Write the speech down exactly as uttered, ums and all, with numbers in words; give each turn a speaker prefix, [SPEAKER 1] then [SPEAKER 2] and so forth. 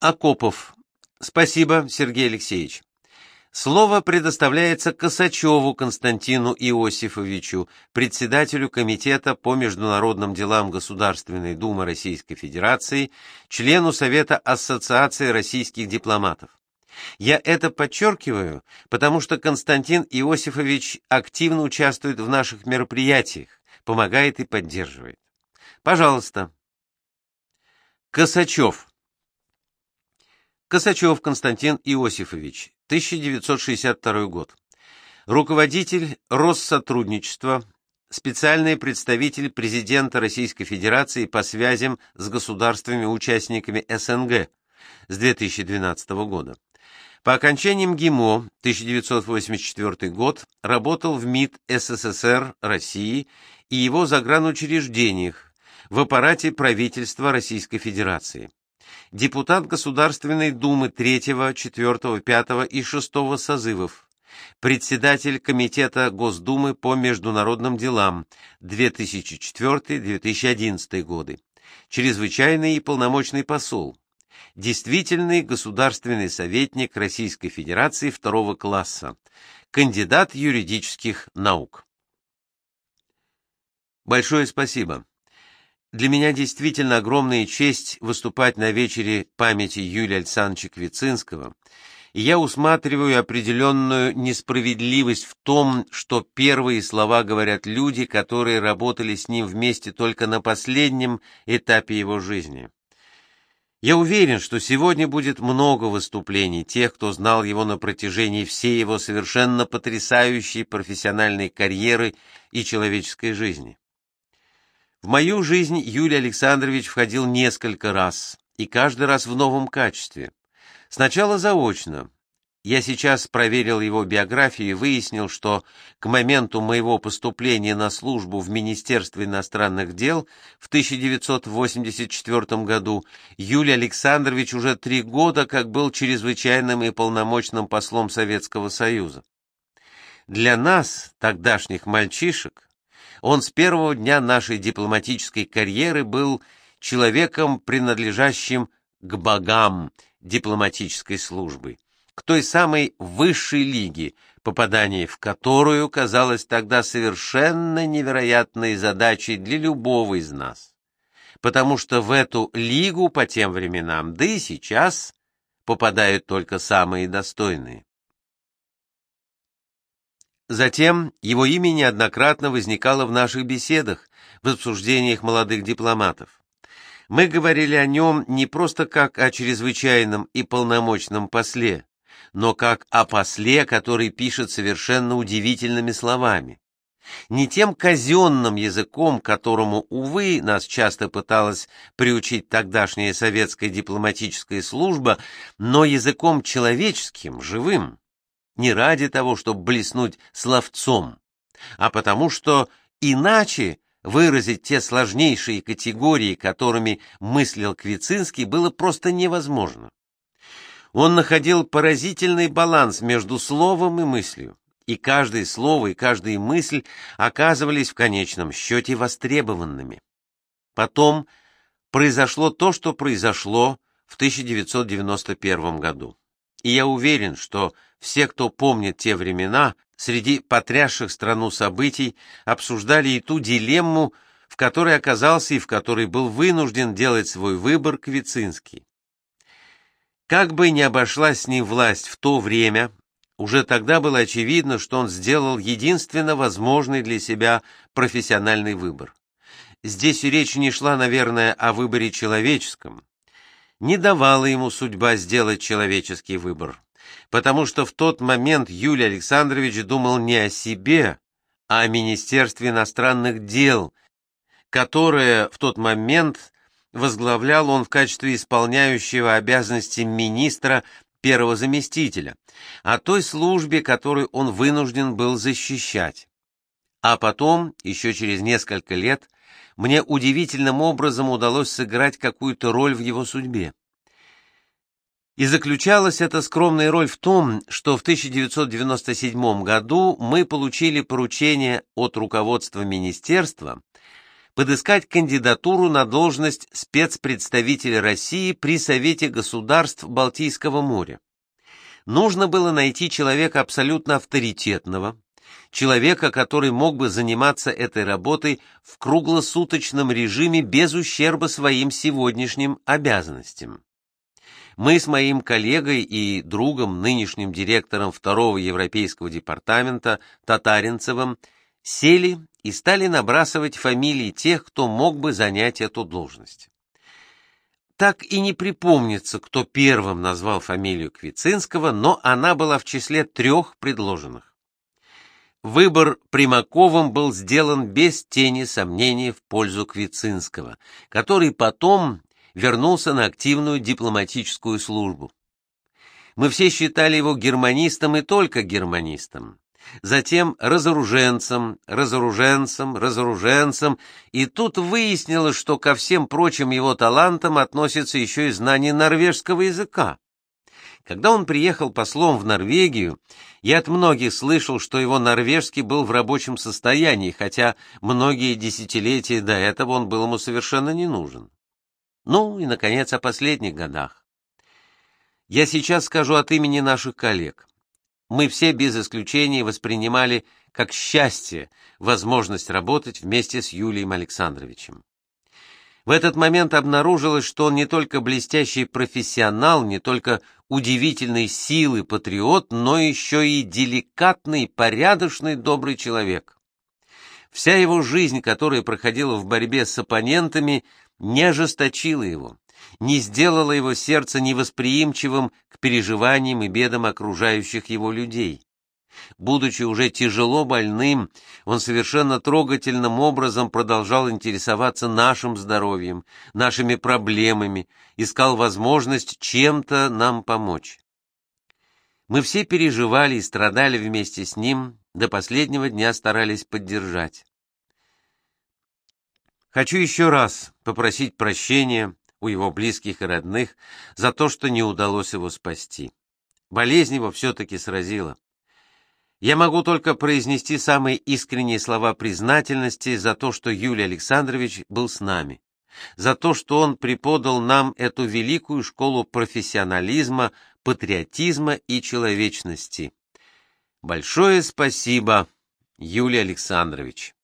[SPEAKER 1] Акопов. Спасибо, Сергей Алексеевич. Слово предоставляется Косачеву Константину Иосифовичу, председателю Комитета по международным делам Государственной Думы Российской Федерации, члену Совета Ассоциации российских дипломатов. Я это подчеркиваю, потому что Константин Иосифович активно участвует в наших мероприятиях, помогает и поддерживает. Пожалуйста. Косачев. Косачев Константин Иосифович, тысяча девятьсот шестьдесят второй год. Руководитель Россотрудничества, специальный представитель президента Российской Федерации по связям с государствами-участниками СНГ с две тысячи двенадцатого года. По окончании МГИМО, тысяча девятьсот восемьдесят четвёртый год, работал в МИД СССР России и его загранучреждениях в аппарате правительства Российской Федерации. Депутат Государственной Думы третьего, четвёртого, пятого и шестого созывов, председатель Комитета Госдумы по международным делам две тысячи четвёртый — две тысячи одиннадцатый годы, чрезвычайный и полномочный посол, действительный государственный советник Российской Федерации второго класса, кандидат юридических наук. Большое спасибо. Для меня действительно огромная честь выступать на вечере памяти Юлия Александровича Квицинского, и я усматриваю определенную несправедливость в том, что первые слова говорят люди, которые работали с ним вместе только на последнем этапе его жизни. Я уверен, что сегодня будет много выступлений тех, кто знал его на протяжении всей его совершенно потрясающей профессиональной карьеры и человеческой жизни. В мою жизнь Юлий Александрович входил несколько раз, и каждый раз в новом качестве. Сначала заочно. Я сейчас проверил его биографию и выяснил, что к моменту моего поступления на службу в Министерство иностранных дел в тысяча девятьсот восемьдесят четвёртом году Юлий Александрович уже три года как был чрезвычайным и полномочным послом Советского Союза. Для нас, тогдашних мальчишек, он с первого дня нашей дипломатической карьеры был человеком, принадлежащим к богам дипломатической службы, к той самой высшей лиге, попадание в которую казалось тогда совершенно невероятной задачей для любого из нас, потому что в эту лигу по тем временам, да и сейчас, попадают только самые достойные. Затем его имя неоднократно возникало в наших беседах, в обсуждениях молодых дипломатов. Мы говорили о нем не просто как о чрезвычайном и полномочном после, но как о после, который пишет совершенно удивительными словами. Не тем казенным языком, которому, увы, нас часто пыталась приучить тогдашняя советская дипломатическая служба, но языком человеческим, живым. Не ради того, чтобы блеснуть словцом, а потому что иначе выразить те сложнейшие категории, которыми мыслил Квицинский, было просто невозможно. Он находил поразительный баланс между словом и мыслью, и каждое слово и каждая мысль оказывались в конечном счете востребованными. Потом произошло то, что произошло в тысяча девятьсот девяносто первом году. И я уверен, что все, кто помнит те времена, среди потрясших страну событий, обсуждали и ту дилемму, в которой оказался и в которой был вынужден делать свой выбор Квицинский. Как бы ни обошлась с ним власть в то время, уже тогда было очевидно, что он сделал единственно возможный для себя профессиональный выбор. Здесь и речь не шла, наверное, о выборе человеческом. Не давала ему судьба сделать человеческий выбор, потому что в тот момент Юлий Александрович думал не о себе, а о Министерстве иностранных дел, которое в тот момент возглавлял он в качестве исполняющего обязанности министра первого заместителя, о той службе, которую он вынужден был защищать. А потом, еще через несколько лет, мне удивительным образом удалось сыграть какую-то роль в его судьбе. И заключалась эта скромная роль в том, что в тысяча девятьсот девяносто седьмом году мы получили поручение от руководства министерства подыскать кандидатуру на должность спецпредставителя России при Совете государств Балтийского моря. Нужно было найти человека абсолютно авторитетного, человека, который мог бы заниматься этой работой в круглосуточном режиме без ущерба своим сегодняшним обязанностям. Мы с моим коллегой и другом, нынешним директором второго Европейского департамента Татаринцевым, сели и стали набрасывать фамилии тех, кто мог бы занять эту должность. Так и не припомнится, кто первым назвал фамилию Квицинского, но она была в числе трех предложенных. Выбор Примаковым был сделан без тени сомнений в пользу Квицинского, который потом вернулся на активную дипломатическую службу. Мы все считали его германистом и только германистом, затем разоруженцем, разоруженцем, разоруженцем, и тут выяснилось, что ко всем прочим его талантам относится еще и знание норвежского языка. Когда он приехал послом в Норвегию, я от многих слышал, что его норвежский был в рабочем состоянии, хотя многие десятилетия до этого он был ему совершенно не нужен. Ну и, наконец, о последних годах. Я сейчас скажу от имени наших коллег. Мы все без исключения воспринимали как счастье возможность работать вместе с Юлием Александровичем. В этот момент обнаружилось, что он не только блестящий профессионал, не только удивительной силы патриот, но еще и деликатный, порядочный, добрый человек. Вся его жизнь, которая проходила в борьбе с оппонентами, не ожесточила его, не сделала его сердце невосприимчивым к переживаниям и бедам окружающих его людей. Будучи уже тяжело больным, он совершенно трогательным образом продолжал интересоваться нашим здоровьем, нашими проблемами, искал возможность чем-то нам помочь. Мы все переживали и страдали вместе с ним, до последнего дня старались поддержать. Хочу еще раз попросить прощения у его близких и родных за то, что не удалось его спасти. Болезнь его все-таки сразила. Я могу только произнести самые искренние слова признательности за то, что Юлий Александрович был с нами, за то, что он преподал нам эту великую школу профессионализма, патриотизма и человечности. Большое спасибо, Юлий Александрович.